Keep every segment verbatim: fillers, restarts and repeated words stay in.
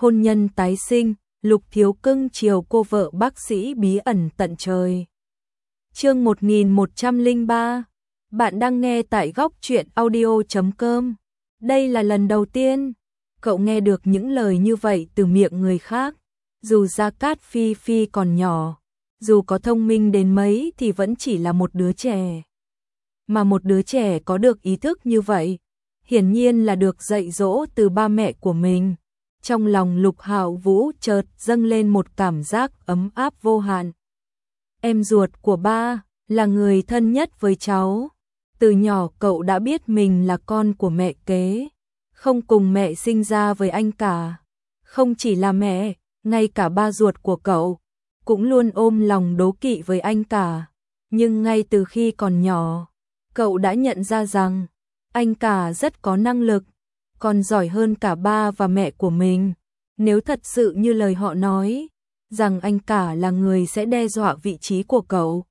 hôn nhân tái sinh, Lục Thiếu cưng chiều cô vợ bác sĩ bí ẩn tận trời. Chương một nghìn một trăm lẻ ba. Bạn đang nghe tại góc truyện audio chấm com. Đây là lần đầu tiên cậu nghe được những lời như vậy từ miệng người khác. Dù Gia Cát Phi Phi còn nhỏ, dù có thông minh đến mấy thì vẫn chỉ là một đứa trẻ. Mà một đứa trẻ có được ý thức như vậy, hiển nhiên là được dạy dỗ từ ba mẹ của mình. Trong lòng Lục Hạo Vũ chợt dâng lên một cảm giác ấm áp vô hạn. Em ruột của ba là người thân nhất với cháu. Từ nhỏ cậu đã biết mình là con của mẹ kế, không cùng mẹ sinh ra với anh cả. Không chỉ là mẹ, ngay cả ba ruột của cậu cũng luôn ôm lòng đố kỵ với anh cả. Nhưng ngay từ khi còn nhỏ, cậu đã nhận ra rằng anh cả rất có năng lực, còn giỏi hơn cả ba và mẹ của mình. Nếu thật sự như lời họ nói, rằng anh cả là người sẽ đe dọa vị trí của cậu,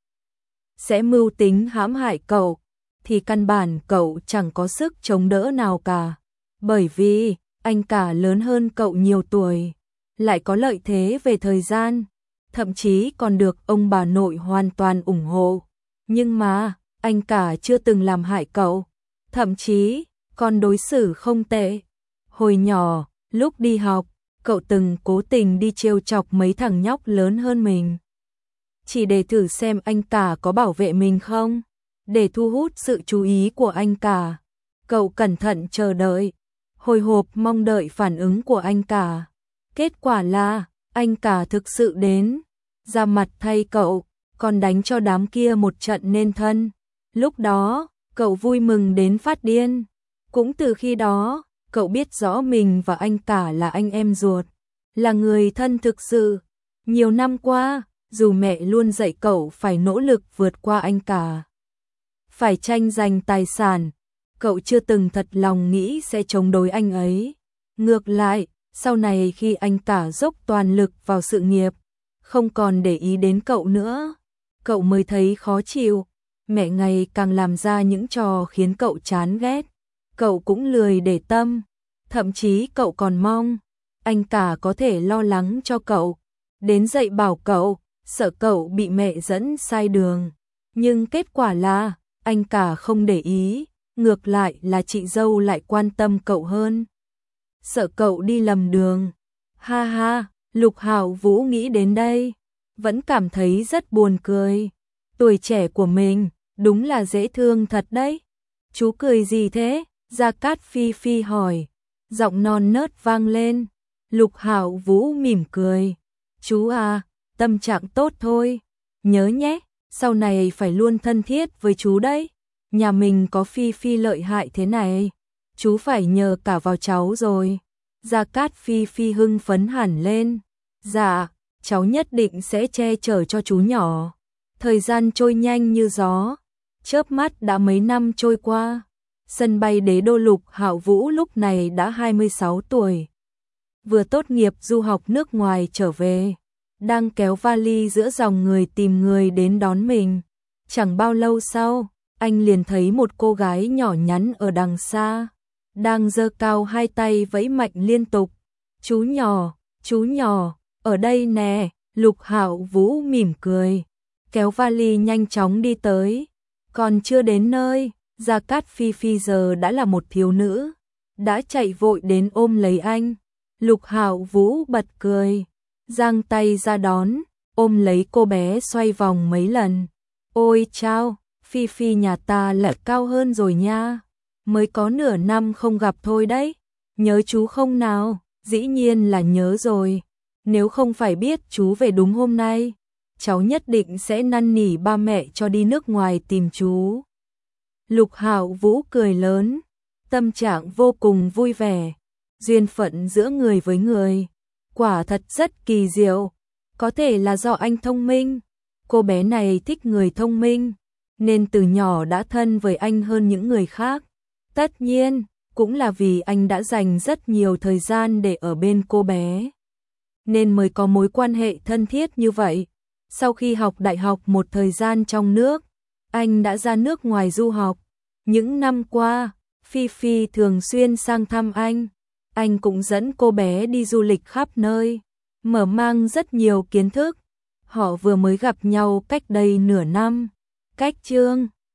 sẽ mưu tính hãm hại cậu, thì căn bản cậu chẳng có sức chống đỡ nào cả. Bởi vì anh cả lớn hơn cậu nhiều tuổi, lại có lợi thế về thời gian, thậm chí còn được ông bà nội hoàn toàn ủng hộ. Nhưng mà anh cả chưa từng làm hại cậu, thậm chí còn đối xử không tệ. Hồi nhỏ, lúc đi học, cậu từng cố tình đi trêu chọc mấy thằng nhóc lớn hơn mình, chỉ để thử xem anh cả có bảo vệ mình không, để thu hút sự chú ý của anh cả. Cậu cẩn thận chờ đợi, hồi hộp mong đợi phản ứng của anh cả. Kết quả là anh cả thực sự đến, ra mặt thay cậu, còn đánh cho đám kia một trận nên thân. Lúc đó, cậu vui mừng đến phát điên. Cũng từ khi đó, cậu biết rõ mình và anh cả là anh em ruột, là người thân thực sự. Nhiều năm qua, dù mẹ luôn dạy cậu phải nỗ lực vượt qua anh cả, phải tranh giành tài sản, cậu chưa từng thật lòng nghĩ sẽ chống đối anh ấy. Ngược lại, sau này khi anh cả dốc toàn lực vào sự nghiệp, không còn để ý đến cậu nữa, cậu mới thấy khó chịu. Mẹ ngày càng làm ra những trò khiến cậu chán ghét, cậu cũng lười để tâm. Thậm chí cậu còn mong anh cả có thể lo lắng cho cậu, đến dạy bảo cậu, sợ cậu bị mẹ dẫn sai đường. Nhưng kết quả là anh cả không để ý, ngược lại là chị dâu lại quan tâm cậu hơn, sợ cậu đi lầm đường. Ha ha, Lục Hạo Vũ nghĩ đến đây, vẫn cảm thấy rất buồn cười. Tuổi trẻ của mình đúng là dễ thương thật đấy. Chú cười gì thế? Gia Cát Phi Phi hỏi. Giọng non nớt vang lên. Lục Hạo Vũ mỉm cười. Chú à, tâm trạng tốt thôi. Nhớ nhé, sau này phải luôn thân thiết với chú đấy. Nhà mình có Phi Phi lợi hại thế này, chú phải nhờ cả vào cháu rồi. Gia Cát Phi Phi hưng phấn hẳn lên. Dạ, cháu nhất định sẽ che chở cho chú nhỏ. Thời gian trôi nhanh như gió, chớp mắt đã mấy năm trôi qua. Sân bay Đế đô, Lục Hạo Vũ lúc này đã hai mươi sáu tuổi, vừa tốt nghiệp du học nước ngoài trở về, đang kéo vali giữa dòng người tìm người đến đón mình. Chẳng bao lâu sau, anh liền thấy một cô gái nhỏ nhắn ở đằng xa, đang giơ cao hai tay vẫy mạnh liên tục. Chú nhỏ, chú nhỏ, ở đây nè. Lục Hạo Vũ mỉm cười, kéo vali nhanh chóng đi tới. Còn chưa đến nơi, Gia Cát Phi Phi giờ đã là một thiếu nữ, đã chạy vội đến ôm lấy anh. Lục Hạo Vũ bật cười, giang tay ra đón, ôm lấy cô bé xoay vòng mấy lần. Ôi chao, Phi Phi nhà ta lại cao hơn rồi nha, mới có nửa năm không gặp thôi đấy. Nhớ chú không nào? Dĩ nhiên là nhớ rồi. Nếu không phải biết chú về đúng hôm nay, cháu nhất định sẽ năn nỉ ba mẹ cho đi nước ngoài tìm chú. Lục Hạo Vũ cười lớn, tâm trạng vô cùng vui vẻ. Duyên phận giữa người với người, quả thật rất kỳ diệu. Có thể là do anh thông minh, cô bé này thích người thông minh, nên từ nhỏ đã thân với anh hơn những người khác. Tất nhiên, cũng là vì anh đã dành rất nhiều thời gian để ở bên cô bé, nên mới có mối quan hệ thân thiết như vậy. Sau khi học đại học một thời gian trong nước, anh đã ra nước ngoài du học. Những năm qua, Phi Phi thường xuyên sang thăm anh, Anh cũng dẫn cô bé đi du lịch khắp nơi, mở mang rất nhiều kiến thức. Họ vừa mới gặp nhau cách đây nửa năm. Cách chương